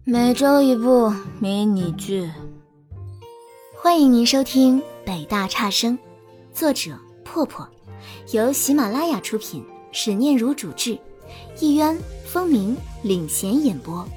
每周一部迷你剧。 欢迎您收听北大差生，作者破破，由喜马拉雅出品，史念如主制，一渊、风鸣领衔演播。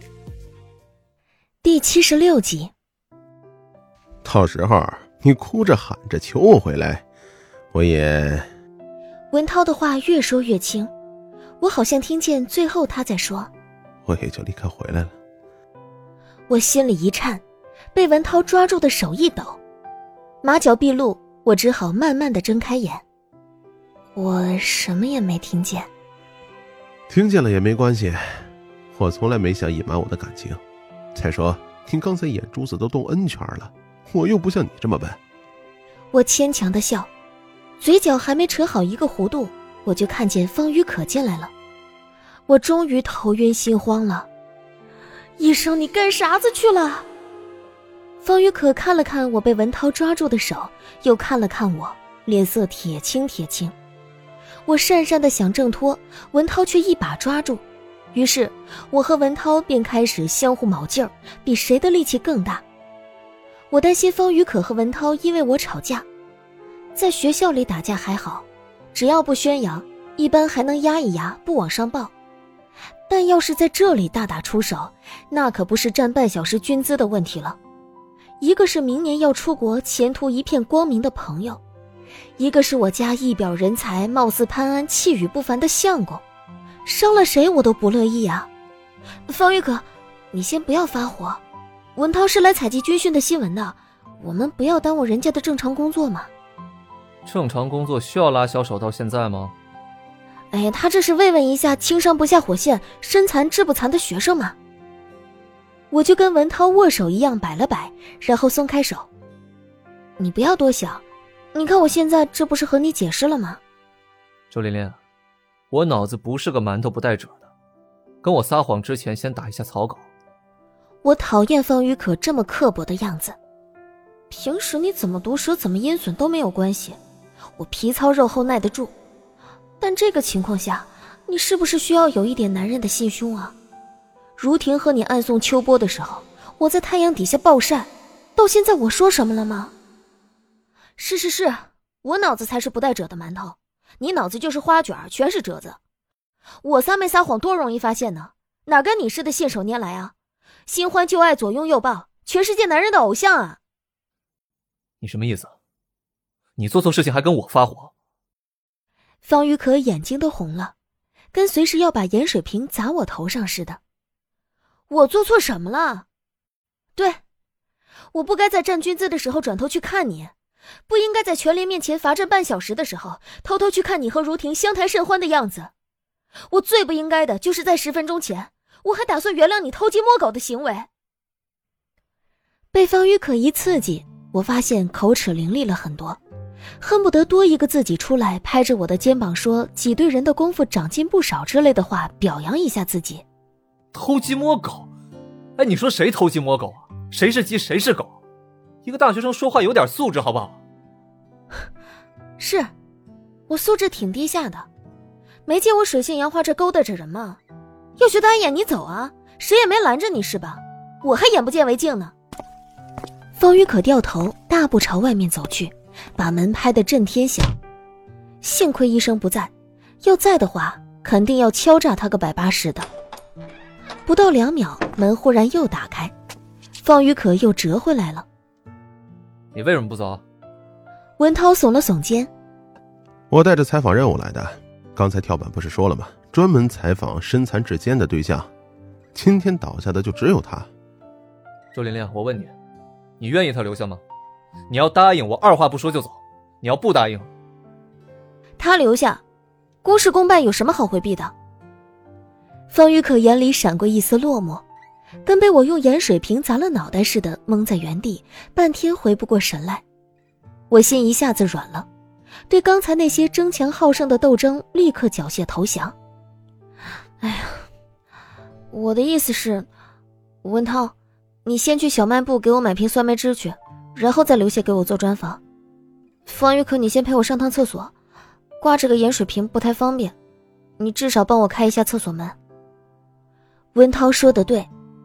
第76集。 到时候你哭着喊着求我回来，我也…… 文涛的话越说越轻，我好像听见最后他在说， 我也就立刻回来了。 我心里一颤，被文涛抓住的手一抖，马脚毕露，我只好慢慢地睁开眼。我什么也没听见。 听见了也没关系，我从来没想隐瞒我的感情。再说你刚才眼珠子都动 N 圈了，我又不像你这么笨。 我牵强地笑，嘴角还没扯好一个弧度，我就看见方雨可进来了。我终于头晕心慌了。医生，你干啥子去了？方雨可看了看我被文涛抓住的手，又看了看我，脸色铁青铁青。我讪讪地想挣脱，文涛却一把抓住，于是我和文涛便开始相互卯劲儿，比谁的力气更大。我担心方雨可和文涛因为我吵架。在学校里打架还好，只要不宣扬，一般还能压一压，不往上报。但要是在这里大打出手，那可不是占半小时军资的问题了。一个是明年要出国前途一片光明的朋友，一个是我家一表人才貌似潘安气宇不凡的相公，伤了谁我都不乐意啊。方玉可，你先不要发火，文涛是来采集军训的新闻的，我们不要耽误人家的正常工作嘛。 正常工作需要拉小手到现在吗？ 哎呀，他这是慰问一下轻伤不下火线身残志不残的学生嘛。我就跟文涛握手一样摆了摆，然后松开手。你不要多想，你看我现在这不是和你解释了吗？ 周琳琳，我脑子不是个馒头不带褶的，跟我撒谎之前先打一下草稿。 我讨厌方雨可这么刻薄的样子，平时你怎么毒舌怎么阴损都没有关系，我皮糙肉厚耐得住，但这个情况下，你是不是需要有一点男人的心胸啊？如婷和你暗送秋波的时候，我在太阳底下暴晒，到现在我说什么了吗？是，我脑子才是不带褶的馒头，你脑子就是花卷，全是褶子。我撒没撒谎多容易发现呢，哪跟你似的信手拈来啊？新欢旧爱左拥右抱，全世界男人的偶像啊！ 你什么意思？你做错事情还跟我发火？ 方雨可眼睛都红了，跟随时要把盐水瓶砸我头上似的。我做错什么了？对，我不该在站军资的时候转头去看你，不应该在全连面前罚站半小时的时候偷偷去看你和如婷相谈甚欢的样子。我最不应该的就是在10分钟前，我还打算原谅你偷鸡摸狗的行为。被方雨可一刺激，我发现口齿伶俐了很多，恨不得多一个自己出来拍着我的肩膀说挤兑人的功夫长进不少之类的话，表扬一下自己。 偷鸡摸狗？哎，你说谁偷鸡摸狗啊？谁是鸡谁是狗？一个大学生说话有点素质好不好？ 是，我素质挺低下的，没见我水性杨花这勾搭着人吗？要觉得碍眼你走啊，谁也没拦着你是吧？我还眼不见为净呢。方雨可掉头大步朝外面走去，把门拍得震天响。幸亏医生不在，要在的话肯定要敲诈他个180的。不到2秒，门忽然又打开，方雨可又折回来了。 你为什么不走？ 文涛耸了耸肩。 我带着采访任务来的，刚才跳板不是说了吗？专门采访身残志坚的对象，今天倒下的就只有他。 周琳琳，我问你，你愿意他留下吗？你要答应我，二话不说就走；你要不答应， 他留下，公事公办有什么好回避的？方雨可眼里闪过一丝落寞，跟被我用盐水瓶砸了脑袋似的，懵在原地，半天回不过神来。我心一下子软了，对刚才那些争强好胜的斗争立刻缴械投降。哎呀，我的意思是，文涛，你先去小卖部给我买瓶酸梅汁去，然后再留下给我做专访。方雨可，你先陪我上趟厕所，挂着个盐水瓶不太方便，你至少帮我开一下厕所门。文涛说的对，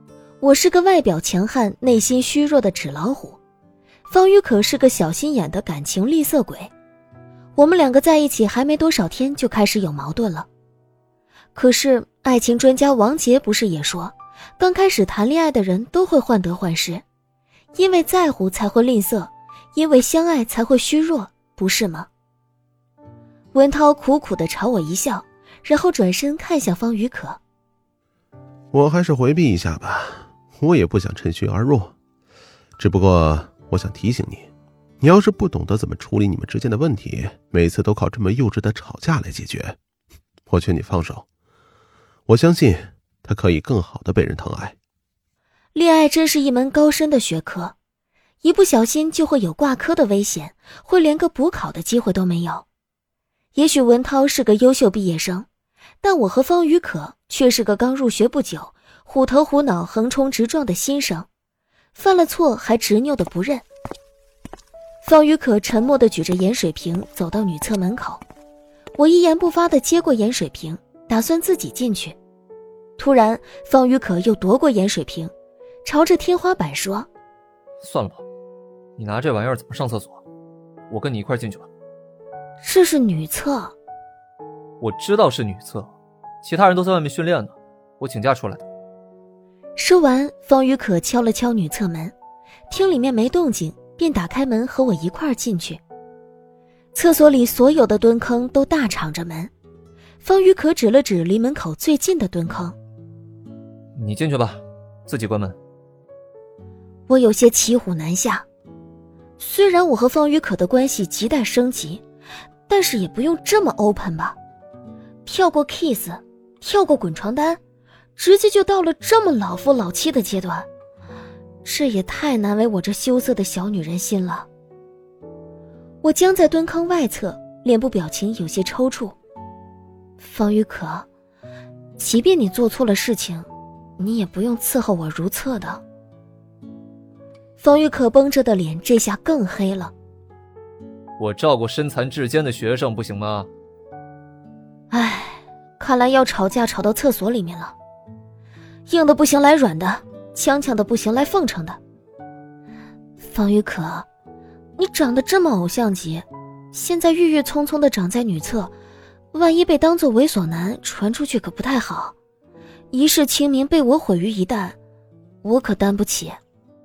我是个外表强悍、内心虚弱的纸老虎，方雨可是个小心眼的感情吝啬鬼。我们两个在一起还没多少天就开始有矛盾了。可是爱情专家王杰不是也说，刚开始谈恋爱的人都会患得患失，因为在乎才会吝啬，因为相爱才会虚弱，不是吗？文涛苦苦地朝我一笑，然后转身看向方雨可。 我还是回避一下吧，我也不想趁虚而入。只不过我想提醒你，你要是不懂得怎么处理你们之间的问题，每次都靠这么幼稚的吵架来解决，我劝你放手。我相信他可以更好的被人疼爱。 恋爱真是一门高深的学科，一不小心就会有挂科的危险，会连个补考的机会都没有。也许文涛是个优秀毕业生，但我和方雨可却是个刚入学不久、虎头虎脑、横冲直撞的新生，犯了错还执拗的不认。方雨可沉默地举着盐水瓶走到女厕门口，我一言不发地接过盐水瓶，打算自己进去。突然方雨可又夺过盐水瓶，朝着天花板说： 算了吧，你拿这玩意儿怎么上厕所？我跟你一块进去吧。 这是女厕。 我知道是女厕，其他人都在外面训练呢，我请假出来的。 说完，方雨可敲了敲女厕门，听里面没动静，便打开门和我一块儿进去。厕所里所有的蹲坑都大敞着门，方雨可指了指离门口最近的蹲坑。 你进去吧，自己关门。 我有些骑虎难下，虽然我和方雨可的关系亟待升级，但是也不用这么 open 吧。跳过 kiss， 跳过滚床单，直接就到了这么老夫老妻的阶段，这也太难为我这羞涩的小女人心了。我僵在蹲坑外侧，脸部表情有些抽搐。方雨可，即便你做错了事情，你也不用伺候我如厕的。方雨可绷着的脸这下更黑了。 我照顾身残志坚的学生不行吗？ 唉，看来要吵架吵到厕所里面了。硬的不行来软的，呛呛的不行来奉承的。方雨可，你长得这么偶像级，现在郁郁葱葱的长在女厕，万一被当作猥琐男传出去可不太好，一世清名被我毁于一旦，我可担不起。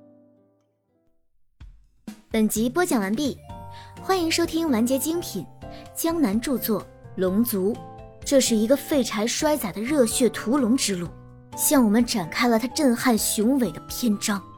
本集播讲完毕，欢迎收听完结精品，江南著作《龙族》，这是一个废柴衰仔的热血屠龙之路，向我们展开了他震撼雄伟的篇章。